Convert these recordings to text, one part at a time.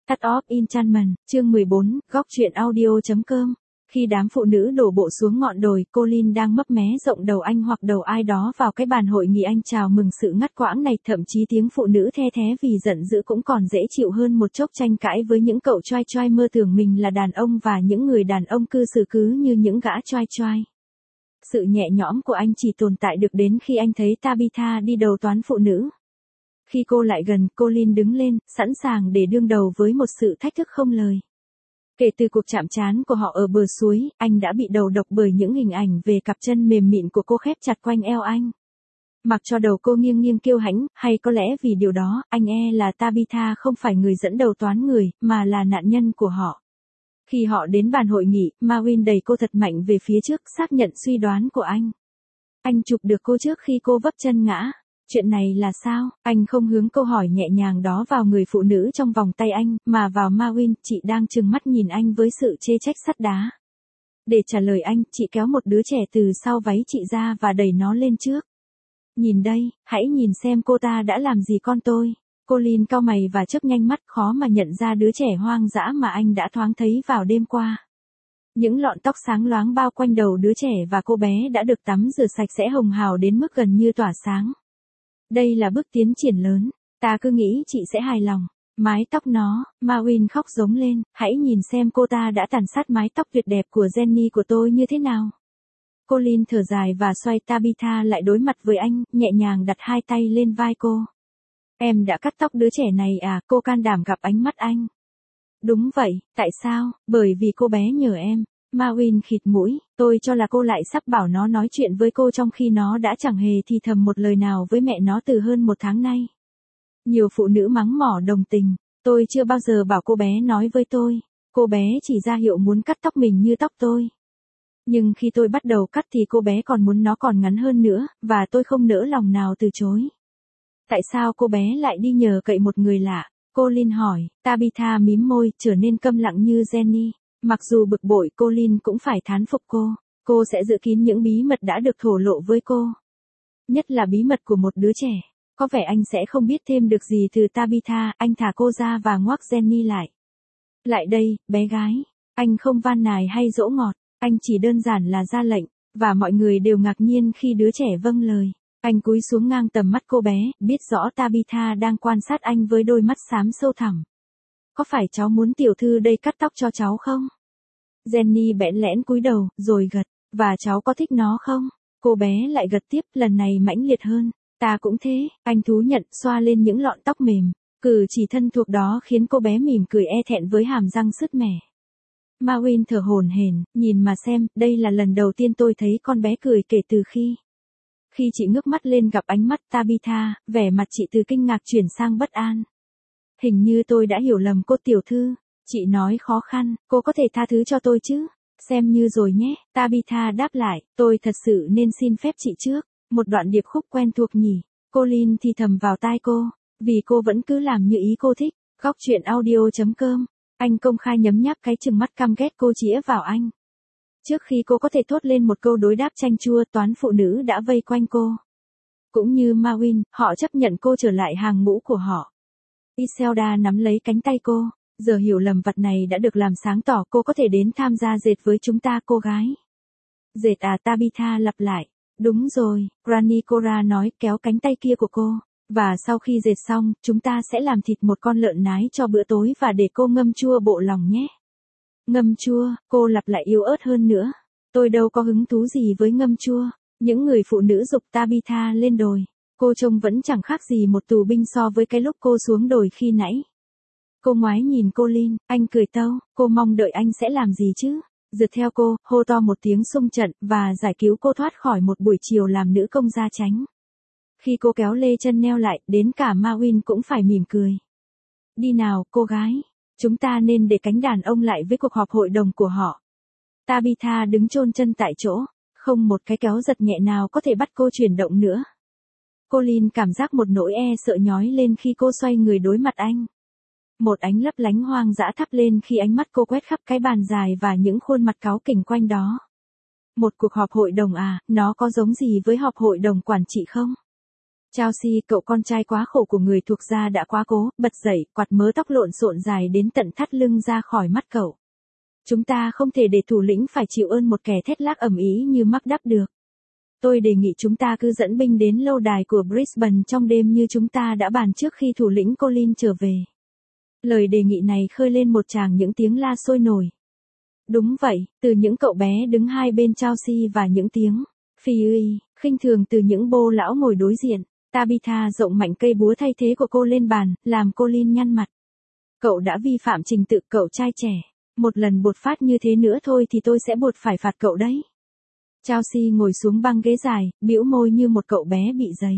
Cut Off Enchantment, chương 14, góc truyện audio.com. Khi đám phụ nữ đổ bộ xuống ngọn đồi, Colin đang mấp mé rộng đầu anh hoặc đầu ai đó vào cái bàn hội nghị anh chào mừng sự ngắt quãng này, thậm chí tiếng phụ nữ the thé vì giận dữ cũng còn dễ chịu hơn một chốc tranh cãi với những cậu choai choai mơ tưởng mình là đàn ông và những người đàn ông cư xử cứ như những gã choai choai. Sự nhẹ nhõm của anh chỉ tồn tại được đến khi anh thấy Tabitha đi đầu toán phụ nữ. Khi cô lại gần, Colin đứng lên, sẵn sàng để đương đầu với một sự thách thức không lời. Kể từ cuộc chạm trán của họ ở bờ suối, anh đã bị đầu độc bởi những hình ảnh về cặp chân mềm mịn của cô khép chặt quanh eo anh. Mặc cho đầu cô nghiêng nghiêng kiêu hãnh, hay có lẽ vì điều đó, anh là Tabitha không phải người dẫn đầu toán người, mà là nạn nhân của họ. Khi họ đến bàn hội nghị, Marvin đẩy cô thật mạnh về phía trước, xác nhận suy đoán của anh. Anh chụp được cô trước khi cô vấp chân ngã. Chuyện này là sao? Anh không hướng câu hỏi nhẹ nhàng đó vào người phụ nữ trong vòng tay anh, mà vào Marvin, chị đang trừng mắt nhìn anh với sự chê trách sắt đá. Để trả lời anh, chị kéo một đứa trẻ từ sau váy chị ra và đẩy nó lên trước. Nhìn đây, hãy nhìn xem cô ta đã làm gì con tôi. Colin cau mày và chớp nhanh mắt, khó mà nhận ra đứa trẻ hoang dã mà anh đã thoáng thấy vào đêm qua. Những lọn tóc sáng loáng bao quanh đầu đứa trẻ và cô bé đã được tắm rửa sạch sẽ hồng hào đến mức gần như tỏa sáng. Đây là bước tiến triển lớn, ta cứ nghĩ chị sẽ hài lòng. Mái tóc nó, Marvin khóc giống lên, hãy nhìn xem cô ta đã tàn sát mái tóc tuyệt đẹp của Jenny của tôi như thế nào. Colin thở dài và xoay Tabitha lại đối mặt với anh, nhẹ nhàng đặt hai tay lên vai cô. Em đã cắt tóc đứa trẻ này à? Cô can đảm gặp ánh mắt anh. Đúng vậy, tại sao? Bởi vì cô bé nhờ em. Marvin khịt mũi, tôi cho là cô lại sắp bảo nó nói chuyện với cô trong khi nó đã chẳng hề thì thầm một lời nào với mẹ nó từ hơn một tháng nay. Nhiều phụ nữ mắng mỏ đồng tình, tôi chưa bao giờ bảo cô bé nói với tôi. Cô bé chỉ ra hiệu muốn cắt tóc mình như tóc tôi. Nhưng khi tôi bắt đầu cắt thì cô bé còn muốn nó còn ngắn hơn nữa, và tôi không nỡ lòng nào từ chối. Tại sao cô bé lại đi nhờ cậy một người lạ? Colin hỏi. Tabitha mím môi, trở nên câm lặng như Jenny. Mặc dù bực bội, Colin cũng phải thán phục cô. Cô sẽ giữ kín những bí mật đã được thổ lộ với cô. Nhất là bí mật của một đứa trẻ. Có vẻ anh sẽ không biết thêm được gì từ Tabitha. Anh thả cô ra và ngoắc Jenny lại. Lại đây, bé gái. Anh không van nài hay dỗ ngọt. Anh chỉ đơn giản là ra lệnh. Và mọi người đều ngạc nhiên khi đứa trẻ vâng lời. Anh cúi xuống ngang tầm mắt cô bé, biết rõ Tabitha đang quan sát anh với đôi mắt xám sâu thẳm. Có phải cháu muốn tiểu thư đây cắt tóc cho cháu không? Jenny bẽn lẽn cúi đầu, rồi gật. Và cháu có thích nó không? Cô bé lại gật tiếp, lần này mãnh liệt hơn. Ta cũng thế, anh thú nhận, xoa lên những lọn tóc mềm. Cử chỉ thân thuộc đó khiến cô bé mỉm cười e thẹn với hàm răng sứt mẻ. Marvin thở hổn hển, nhìn mà xem, đây là lần đầu tiên tôi thấy con bé cười kể từ khi chị ngước mắt lên gặp ánh mắt Tabitha, vẻ mặt chị từ kinh ngạc chuyển sang bất an. Hình như tôi đã hiểu lầm cô tiểu thư. Chị nói khó khăn, cô có thể tha thứ cho tôi chứ? Xem như rồi nhé. Tabitha đáp lại, tôi thật sự nên xin phép chị trước. Một đoạn điệp khúc quen thuộc nhỉ. Colin thì thầm vào tai cô, vì cô vẫn cứ làm như ý cô thích. Góc truyện audio.com. Anh công khai nhấm nháp cái chừng mắt căm ghét cô chĩa vào anh. Trước khi cô có thể thốt lên một câu đối đáp chanh chua, toán phụ nữ đã vây quanh cô. Cũng như Marvin, họ chấp nhận cô trở lại hàng ngũ của họ. Iselda nắm lấy cánh tay cô. Giờ hiểu lầm vặt này đã được làm sáng tỏ, cô có thể đến tham gia dệt với chúng ta cô gái. Dệt à? Tabitha lặp lại. Đúng rồi, Granny Cora nói, kéo cánh tay kia của cô. Và sau khi dệt xong, chúng ta sẽ làm thịt một con lợn nái cho bữa tối và để cô ngâm chua bộ lòng nhé. Ngâm chua, cô lặp lại yếu ớt hơn nữa. Tôi đâu có hứng thú gì với ngâm chua. Những người phụ nữ giục Tabitha lên đồi. Cô trông vẫn chẳng khác gì một tù binh so với cái lúc cô xuống đồi khi nãy. Cô ngoái nhìn Colin, anh cười tâu, cô mong đợi anh sẽ làm gì chứ? Rượt theo cô, hô to một tiếng xung trận, và giải cứu cô thoát khỏi một buổi chiều làm nữ công gia chánh. Khi cô kéo lê chân neo lại, đến cả Marvin cũng phải mỉm cười. Đi nào, cô gái. Chúng ta nên để cánh đàn ông lại với cuộc họp hội đồng của họ. Tabitha đứng chôn chân tại chỗ, không một cái kéo giật nhẹ nào có thể bắt cô chuyển động nữa. Colin cảm giác một nỗi e sợ nhói lên khi cô xoay người đối mặt anh. Một ánh lấp lánh hoang dã thắp lên khi ánh mắt cô quét khắp cái bàn dài và những khuôn mặt cáu kỉnh quanh đó. Một cuộc họp hội đồng à, nó có giống gì với họp hội đồng quản trị không? Chelsea, cậu con trai quá khổ của người thuộc gia đã quá cố, bật dậy, quạt mớ tóc lộn xộn dài đến tận thắt lưng ra khỏi mắt cậu. Chúng ta không thể để thủ lĩnh phải chịu ơn một kẻ thét lác ầm ĩ như McDuff được. Tôi đề nghị chúng ta cứ dẫn binh đến lâu đài của Brisbane trong đêm như chúng ta đã bàn trước khi thủ lĩnh Colin trở về. Lời đề nghị này khơi lên một tràng những tiếng la sôi nổi. Đúng vậy, từ những cậu bé đứng hai bên Chelsea và những tiếng phi uy, khinh thường từ những bô lão ngồi đối diện. Tabitha rộng mạnh cây búa thay thế của cô lên bàn, làm Colin nhăn mặt. Cậu đã vi phạm trình tự, cậu trai trẻ. Một lần bột phát như thế nữa thôi thì tôi sẽ buộc phải phạt cậu đấy. Chelsea ngồi xuống băng ghế dài, bĩu môi như một cậu bé bị dày.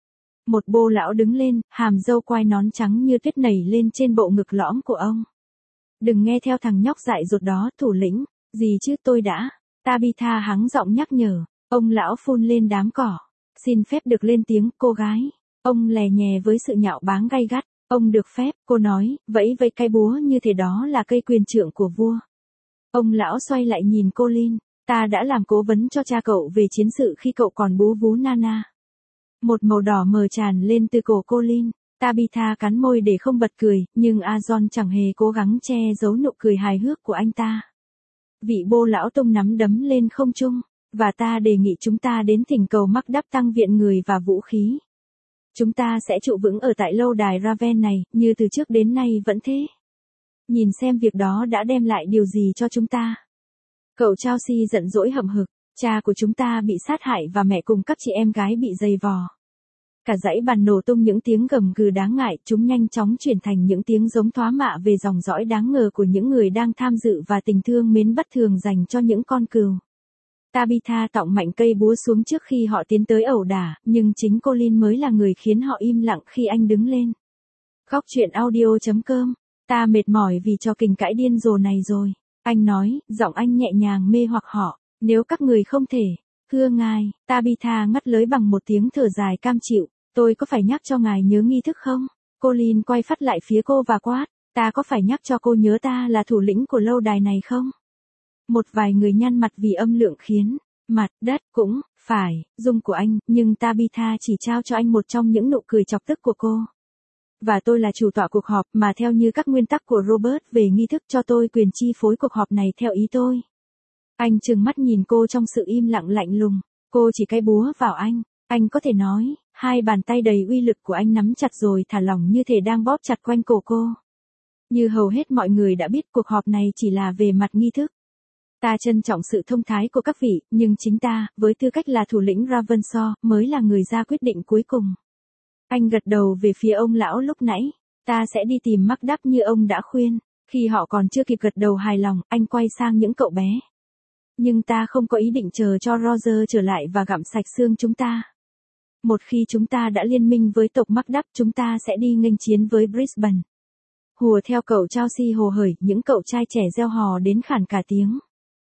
Một bô lão đứng lên, hàm râu quai nón trắng như tuyết nảy lên trên bộ ngực lõm của ông. Đừng nghe theo thằng nhóc dại dột đó, thủ lĩnh. Gì chứ, tôi đã. Tabitha hắng giọng nhắc nhở. Ông lão phun lên đám cỏ. Xin phép được lên tiếng, cô gái. Ông lè nhè với sự nhạo báng gay gắt. Ông được phép, cô nói, vẫy vẫy cái búa như thế đó là cây quyền trượng của vua. Ông lão xoay lại nhìn Colin. Ta đã làm cố vấn cho cha cậu về chiến sự khi cậu còn bú vú Nana. Một màu đỏ mờ tràn lên từ cổ Colin. Tabitha cắn môi để không bật cười, nhưng Azon chẳng hề cố gắng che giấu nụ cười hài hước của anh ta. Vị bô lão tung nắm đấm lên không trung, và ta đề nghị chúng ta đến thỉnh cầu McDuff tăng viện người và vũ khí. Chúng ta sẽ trụ vững ở tại lâu đài Raven này, như từ trước đến nay vẫn thế. Nhìn xem việc đó đã đem lại điều gì cho chúng ta. Cậu Chelsea giận dỗi hậm hực, cha của chúng ta bị sát hại và mẹ cùng các chị em gái bị giày vò. Cả dãy bàn nổ tung những tiếng gầm gừ đáng ngại, chúng nhanh chóng chuyển thành những tiếng giống thoá mạ về dòng dõi đáng ngờ của những người đang tham dự và tình thương mến bất thường dành cho những con cừu. Tabitha tọng mạnh cây búa xuống trước khi họ tiến tới ẩu đả, nhưng chính Colin mới là người khiến họ im lặng khi anh đứng lên. Góc truyện audio.com. Ta mệt mỏi vì trò kình cãi điên rồ này rồi. Anh nói, giọng anh nhẹ nhàng mê hoặc họ. Nếu các người không thể. Thưa ngài, Tabitha ngắt lưới bằng một tiếng thở dài cam chịu. Tôi có phải nhắc cho ngài nhớ nghi thức không? Colin quay phát lại phía cô và quát. Ta có phải nhắc cho cô nhớ ta là thủ lĩnh của lâu đài này không? Một vài người nhăn mặt vì âm lượng khiến mặt đất cũng phải rung của anh, nhưng Tabitha chỉ trao cho anh một trong những nụ cười chọc tức của cô. Và tôi là chủ tọa cuộc họp mà theo như các nguyên tắc của Robert về nghi thức, cho tôi quyền chi phối cuộc họp này theo ý tôi. Anh trừng mắt nhìn cô trong sự im lặng lạnh lùng. Cô chỉ cái búa vào anh. Anh có thể nói, hai bàn tay đầy uy lực của anh nắm chặt rồi thả lỏng như thể đang bóp chặt quanh cổ cô. Như hầu hết mọi người đã biết, cuộc họp này chỉ là về mặt nghi thức. Ta trân trọng sự thông thái của các vị, nhưng chính ta, với tư cách là thủ lĩnh Ravenshaw, mới là người ra quyết định cuối cùng. Anh gật đầu về phía ông lão lúc nãy. Ta sẽ đi tìm McDuff như ông đã khuyên. Khi họ còn chưa kịp gật đầu hài lòng, anh quay sang những cậu bé. Nhưng ta không có ý định chờ cho Roger trở lại và gặm sạch xương chúng ta. Một khi chúng ta đã liên minh với tộc McDuff, chúng ta sẽ đi nghênh chiến với Brisbane. Hùa theo cậu Chelsea hồ hởi, những cậu trai trẻ reo hò đến khản cả tiếng.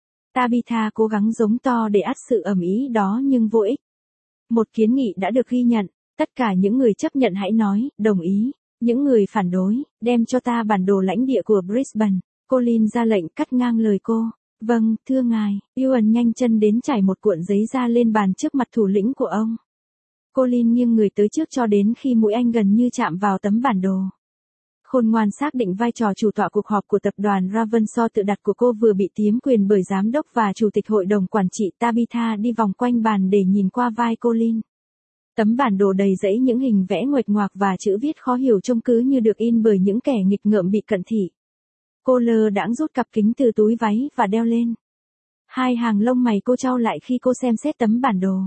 Tabitha cố gắng giống to để át sự ầm ĩ đó nhưng vô ích. Một kiến nghị đã được ghi nhận. Tất cả những người chấp nhận hãy nói, đồng ý. Những người phản đối, đem cho ta bản đồ lãnh địa của Brisbane. Colin ra lệnh cắt ngang lời cô. Vâng, thưa ngài. Ewan nhanh chân đến trải một cuộn giấy ra lên bàn trước mặt thủ lĩnh của ông. Colin nghiêng người tới trước cho đến khi mũi anh gần như chạm vào tấm bản đồ. Khôn ngoan xác định vai trò chủ tọa cuộc họp của tập đoàn Ravenshaw tự đặt của cô vừa bị tiếm quyền bởi giám đốc và chủ tịch hội đồng quản trị. Tabitha đi vòng quanh bàn để nhìn qua vai Colin. Tấm bản đồ đầy rẫy những hình vẽ nguệch ngoạc và chữ viết khó hiểu trông cứ như được in bởi những kẻ nghịch ngợm bị cận thị. Cô lơ đãng rút cặp kính từ túi váy và đeo lên. Hai hàng lông mày cô chau lại khi cô xem xét tấm bản đồ.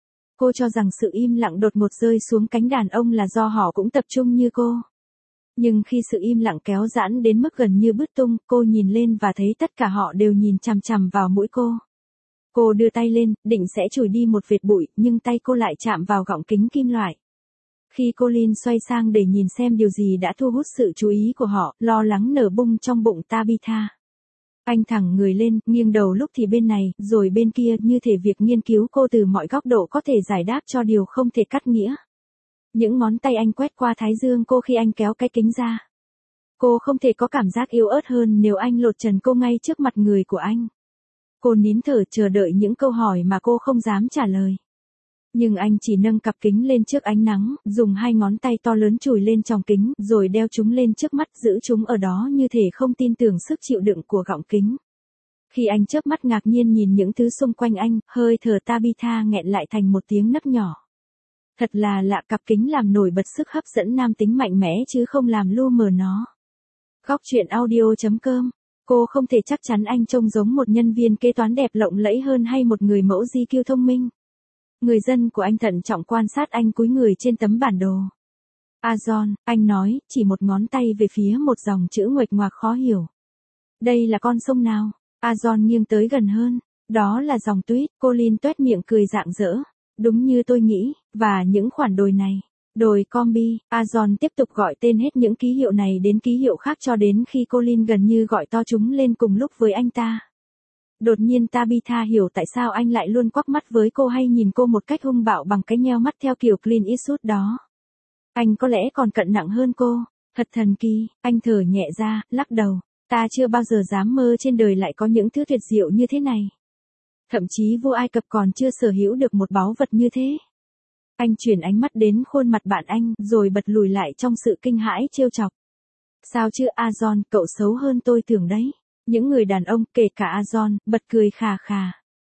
Cô cho rằng sự im lặng đột ngột rơi xuống cánh đàn ông là do họ cũng tập trung như cô. Nhưng khi sự im lặng kéo giãn đến mức gần như bứt tung, cô nhìn lên và thấy tất cả họ đều nhìn chằm chằm vào mũi cô. Cô đưa tay lên, định sẽ chùi đi một vệt bụi, nhưng tay cô lại chạm vào gọng kính kim loại. Khi Colin xoay sang để nhìn xem điều gì đã thu hút sự chú ý của họ, lo lắng nở bung trong bụng Tabitha. Anh thẳng người lên, nghiêng đầu lúc thì bên này, rồi bên kia, như thể việc nghiên cứu cô từ mọi góc độ có thể giải đáp cho điều không thể cắt nghĩa. Những ngón tay anh quét qua thái dương cô khi anh kéo cái kính ra. Cô không thể có cảm giác yếu ớt hơn nếu anh lột trần cô ngay trước mặt người của anh. Cô nín thở chờ đợi những câu hỏi mà cô không dám trả lời. Nhưng anh chỉ nâng cặp kính lên trước ánh nắng, dùng 2 ngón tay to lớn chùi lên tròng kính, rồi đeo chúng lên trước mắt, giữ chúng ở đó như thể không tin tưởng sức chịu đựng của gọng kính. Khi anh chớp mắt ngạc nhiên nhìn những thứ xung quanh anh, hơi thở Tabitha nghẹn lại thành một tiếng nấc nhỏ. Thật là lạ, cặp kính làm nổi bật sức hấp dẫn nam tính mạnh mẽ chứ không làm lu mờ nó. Góc truyện audio.com. Cô không thể chắc chắn anh trông giống một nhân viên kế toán đẹp lộng lẫy hơn hay một người mẫu GQ thông minh. Người dân của anh thận trọng quan sát anh cúi người trên tấm bản đồ. John, anh nói, chỉ một ngón tay về phía một dòng chữ nguệch ngoạc khó hiểu. Đây là con sông nào? John nghiêng tới gần hơn. Đó là dòng Tweed. Colin tuét miệng cười rạng rỡ. Đúng như tôi nghĩ, và những khoản đồi này. Đồi Combi. John tiếp tục gọi tên hết những ký hiệu này đến ký hiệu khác cho đến khi Colin gần như gọi to chúng lên cùng lúc với anh ta. Đột nhiên Tabitha hiểu tại sao anh lại luôn quắc mắt với cô hay nhìn cô một cách hung bạo bằng cái nheo mắt theo kiểu Clint Eastwood đó. Anh có lẽ còn cận nặng hơn cô. Thật thần kỳ, anh thở nhẹ ra, lắc đầu. Ta chưa bao giờ dám mơ trên đời lại có những thứ tuyệt diệu như thế này. Thậm chí vua Ai Cập còn chưa sở hữu được một báu vật như thế. Anh chuyển ánh mắt đến khuôn mặt bạn anh, rồi bật lùi lại trong sự kinh hãi trêu chọc. Sao chứ John, cậu xấu hơn tôi tưởng đấy. Những người đàn ông, kể cả John, bật cười khà khà.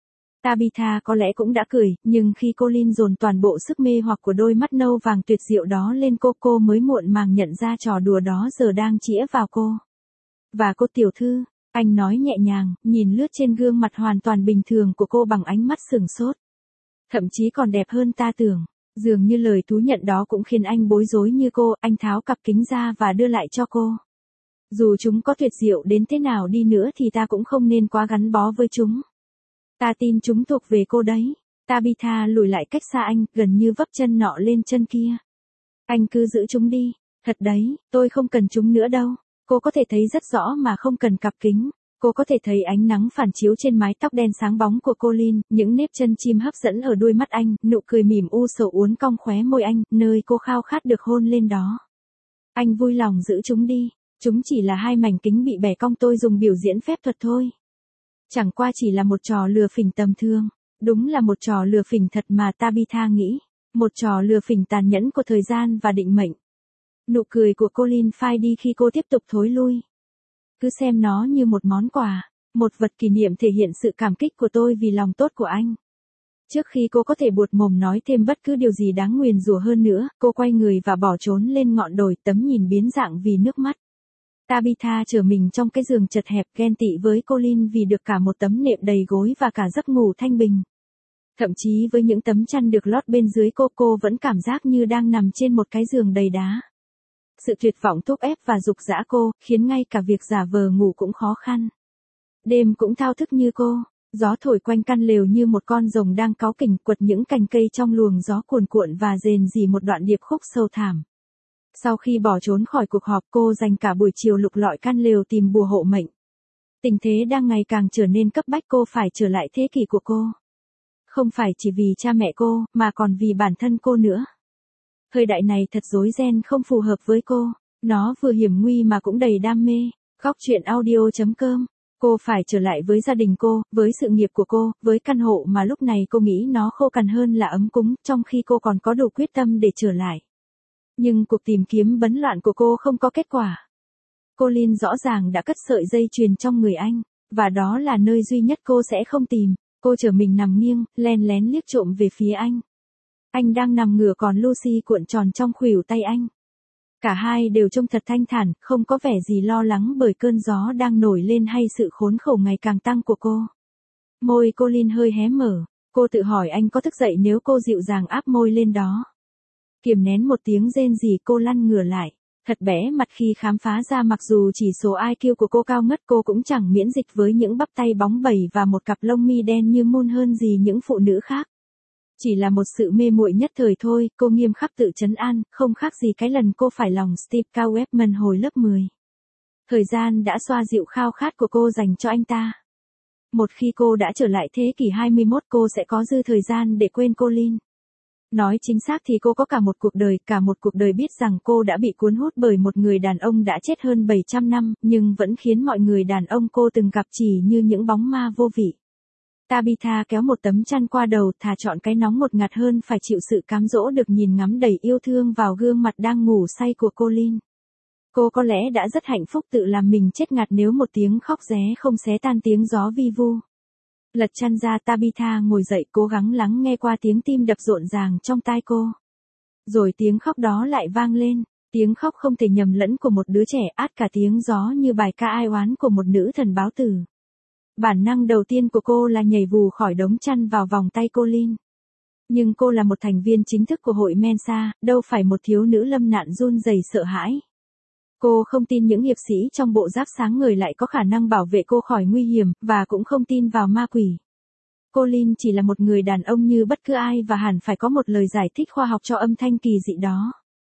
Tabitha có lẽ cũng đã cười, nhưng khi Colin dồn toàn bộ sức mê hoặc của đôi mắt nâu vàng tuyệt diệu đó lên cô mới muộn màng nhận ra trò đùa đó giờ đang chĩa vào cô. Và cô tiểu thư, anh nói nhẹ nhàng, nhìn lướt trên gương mặt hoàn toàn bình thường của cô bằng ánh mắt sửng sốt. Thậm chí còn đẹp hơn ta tưởng. Dường như lời thú nhận đó cũng khiến anh bối rối như cô, anh tháo cặp kính ra và đưa lại cho cô. Dù chúng có tuyệt diệu đến thế nào đi nữa thì ta cũng không nên quá gắn bó với chúng. Ta tin chúng thuộc về cô đấy. Tabitha lùi lại cách xa anh, gần như vấp chân nọ lên chân kia. Anh cứ giữ chúng đi. Thật đấy, tôi không cần chúng nữa đâu. Cô có thể thấy rất rõ mà không cần cặp kính. Cô có thể thấy ánh nắng phản chiếu trên mái tóc đen sáng bóng của Colin, những nếp chân chim hấp dẫn ở đuôi mắt anh, nụ cười mỉm u sầu uốn cong khóe môi anh, nơi cô khao khát được hôn lên đó. Anh vui lòng giữ chúng đi. Chúng chỉ là 2 mảnh kính bị bẻ cong tôi dùng biểu diễn phép thuật thôi. Chẳng qua chỉ là một trò lừa phỉnh tầm thường. Đúng là một trò lừa phỉnh thật mà Tabitha nghĩ. Một trò lừa phỉnh tàn nhẫn của thời gian và định mệnh. Nụ cười của Colin phai đi khi cô tiếp tục thối lui. Cứ xem nó như một món quà, một vật kỷ niệm thể hiện sự cảm kích của tôi vì lòng tốt của anh. Trước khi cô có thể buột mồm nói thêm bất cứ điều gì đáng nguyền rủa hơn nữa, cô quay người và bỏ trốn lên ngọn đồi, tấm nhìn biến dạng vì nước mắt. Tabitha trở mình trong cái giường chật hẹp, ghen tị với Colin vì được cả một tấm nệm đầy gối và cả giấc ngủ thanh bình. Thậm chí với những tấm chăn được lót bên dưới cô vẫn cảm giác như đang nằm trên một cái giường đầy đá. Sự tuyệt vọng thúc ép và giục giã cô, khiến ngay cả việc giả vờ ngủ cũng khó khăn. Đêm cũng thao thức như cô, gió thổi quanh căn lều như một con rồng đang cáu kỉnh, quật những cành cây trong luồng gió cuồn cuộn và rền rỉ một đoạn điệp khúc sâu thẳm. Sau khi bỏ trốn khỏi cuộc họp, cô dành cả buổi chiều lục lọi căn lều tìm bùa hộ mệnh. Tình thế đang ngày càng trở nên cấp bách, cô phải trở lại thế kỷ của cô. Không phải chỉ vì cha mẹ cô, mà còn vì bản thân cô nữa. Thời đại này thật rối ren, không phù hợp với cô. Nó vừa hiểm nguy mà cũng đầy đam mê. Góc truyện audio.com. Cô phải trở lại với gia đình cô, với sự nghiệp của cô, với căn hộ mà lúc này cô nghĩ nó khô cằn hơn là ấm cúng, trong khi cô còn có đủ quyết tâm để trở lại. Nhưng cuộc tìm kiếm bấn loạn của cô không có kết quả. Colin rõ ràng đã cất sợi dây chuyền trong người anh, và đó là nơi duy nhất cô sẽ không tìm. Cô trở mình nằm nghiêng, len lén liếc trộm về phía anh. Anh đang nằm ngửa còn Lucy cuộn tròn trong khuỷu tay anh. Cả hai đều trông thật thanh thản, không có vẻ gì lo lắng bởi cơn gió đang nổi lên hay sự khốn khổ ngày càng tăng của cô. Môi Colin hơi hé mở, cô tự hỏi anh có thức dậy nếu cô dịu dàng áp môi lên đó. Kiềm nén một tiếng rên rỉ, cô lăn ngửa lại, thật bẽ mặt khi khám phá ra mặc dù chỉ số IQ của cô cao ngất, cô cũng chẳng miễn dịch với những bắp tay bóng bẩy và một cặp lông mi đen như mun hơn gì những phụ nữ khác. Chỉ là một sự mê muội nhất thời thôi, cô nghiêm khắc tự trấn an, không khác gì cái lần cô phải lòng Steve Cowepman hồi lớp 10. Thời gian đã xoa dịu khao khát của cô dành cho anh ta. Một khi cô đã trở lại thế kỷ 21, cô sẽ có dư thời gian để quên Colin. Nói chính xác thì cô có cả một cuộc đời biết rằng cô đã bị cuốn hút bởi một người đàn ông đã chết hơn 700 năm, nhưng vẫn khiến mọi người đàn ông cô từng gặp chỉ như những bóng ma vô vị. Tabitha kéo một tấm chăn qua đầu, thà chọn cái nóng một ngạt hơn phải chịu sự cám dỗ được nhìn ngắm đầy yêu thương vào gương mặt đang ngủ say của Colin. Cô có lẽ đã rất hạnh phúc tự làm mình chết ngạt nếu một tiếng khóc ré không xé tan tiếng gió vi vu. Lật chăn ra, Tabitha ngồi dậy cố gắng lắng nghe qua tiếng tim đập rộn ràng trong tai cô. Rồi tiếng khóc đó lại vang lên, tiếng khóc không thể nhầm lẫn của một đứa trẻ, át cả tiếng gió như bài ca ai oán của một nữ thần báo tử. Bản năng đầu tiên của cô là nhảy vù khỏi đống chăn vào vòng tay Colin. Nhưng cô là một thành viên chính thức của hội Mensa, đâu phải một thiếu nữ lâm nạn run rẩy sợ hãi. Cô không tin những hiệp sĩ trong bộ giáp sáng ngời lại có khả năng bảo vệ cô khỏi nguy hiểm, và cũng không tin vào ma quỷ. Colin chỉ là một người đàn ông như bất cứ ai và hẳn phải có một lời giải thích khoa học cho âm thanh kỳ dị đó.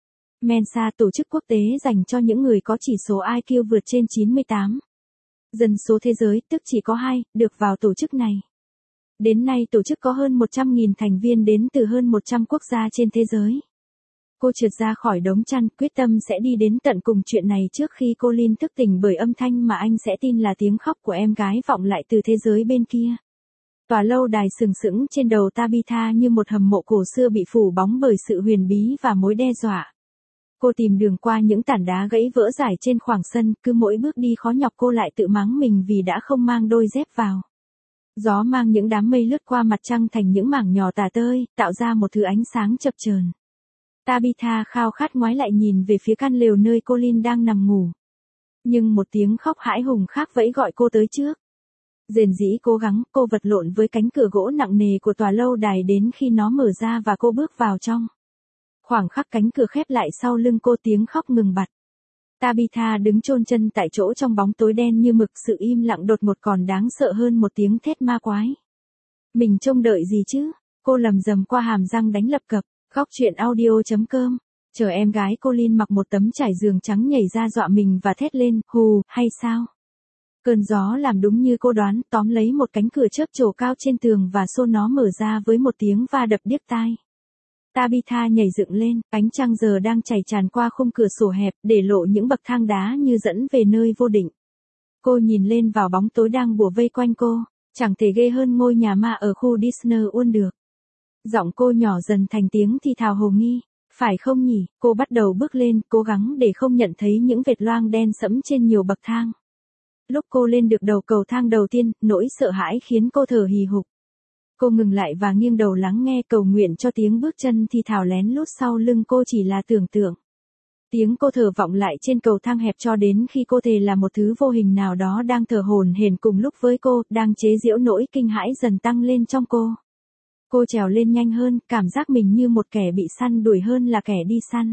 Mensa, tổ chức quốc tế dành cho những người có chỉ số IQ vượt trên 98. Dân số thế giới, tức chỉ có 2, được vào tổ chức này. Đến nay tổ chức có hơn 100.000 thành viên đến từ hơn 100 quốc gia trên thế giới. Cô trượt ra khỏi đống chăn, quyết tâm sẽ đi đến tận cùng chuyện này trước khi Colin thức tỉnh bởi âm thanh mà anh sẽ tin là tiếng khóc của em gái vọng lại từ thế giới bên kia. Tòa lâu đài sừng sững trên đầu Tabitha như một hầm mộ cổ xưa bị phủ bóng bởi sự huyền bí và mối đe dọa. Cô tìm đường qua những tảng đá gãy vỡ rải trên khoảng sân, cứ mỗi bước đi khó nhọc cô lại tự mắng mình vì đã không mang đôi dép vào. Gió mang những đám mây lướt qua mặt trăng thành những mảng nhỏ tả tơi, tạo ra một thứ ánh sáng chập chờn. Tabitha khao khát ngoái lại nhìn về phía căn lều nơi Colin đang nằm ngủ. Nhưng một tiếng khóc hãi hùng khác vẫy gọi cô tới trước. Rền rĩ cố gắng, cô vật lộn với cánh cửa gỗ nặng nề của tòa lâu đài đến khi nó mở ra và cô bước vào trong. Khoảng khắc cánh cửa khép lại sau lưng cô, tiếng khóc ngừng bặt. Tabitha đứng chôn chân tại chỗ trong bóng tối đen như mực, sự im lặng đột ngột còn đáng sợ hơn một tiếng thét ma quái. Mình trông đợi gì chứ? Cô lầm rầm qua hàm răng đánh lập cập. Góc truyện audio.com. Chờ em gái Colin mặc một tấm trải giường trắng nhảy ra dọa mình và thét lên, hù, hay sao? Cơn gió làm đúng như cô đoán, tóm lấy một cánh cửa chớp trổ cao trên tường và xô nó mở ra với một tiếng va đập điếc tai. Tabitha nhảy dựng lên, ánh trăng giờ đang chảy tràn qua khung cửa sổ hẹp, để lộ những bậc thang đá như dẫn về nơi vô định. Cô nhìn lên vào bóng tối đang bủa vây quanh cô, chẳng thể ghê hơn ngôi nhà ma ở khu Disney World được. Giọng cô nhỏ dần thành tiếng thì thào hồ nghi. Phải không nhỉ? Cô bắt đầu bước lên, cố gắng để không nhận thấy những vệt loang đen sẫm trên nhiều bậc thang. Lúc cô lên được đầu cầu thang đầu tiên, nỗi sợ hãi khiến cô thở hì hục. Cô ngừng lại và nghiêng đầu lắng nghe, cầu nguyện cho tiếng bước chân thì thào lén lút sau lưng cô chỉ là tưởng tượng. Tiếng cô thở vọng lại trên cầu thang hẹp cho đến khi cô thề là một thứ vô hình nào đó đang thở hổn hển cùng lúc với cô, đang chế giễu nỗi kinh hãi dần tăng lên trong cô. Cô trèo lên nhanh hơn, cảm giác mình như một kẻ bị săn đuổi hơn là kẻ đi săn.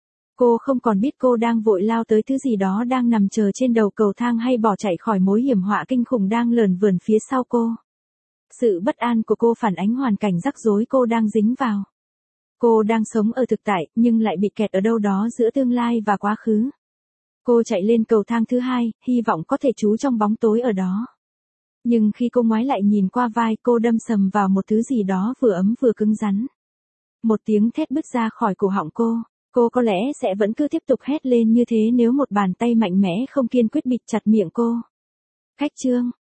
Cô không còn biết cô đang vội lao tới thứ gì đó đang nằm chờ trên đầu cầu thang hay bỏ chạy khỏi mối hiểm họa kinh khủng đang lởn vởn phía sau cô. Sự bất an của cô phản ánh hoàn cảnh rắc rối cô đang dính vào. Cô đang sống ở thực tại, nhưng lại bị kẹt ở đâu đó giữa tương lai và quá khứ. Cô chạy lên cầu thang thứ hai, hy vọng có thể trú trong bóng tối ở đó. Nhưng khi cô ngoái lại nhìn qua vai, cô đâm sầm vào một thứ gì đó vừa ấm vừa cứng rắn. Một tiếng thét bứt ra khỏi cổ họng cô. Cô có lẽ sẽ vẫn cứ tiếp tục hét lên như thế nếu một bàn tay mạnh mẽ không kiên quyết bịt chặt miệng cô. Khách chương.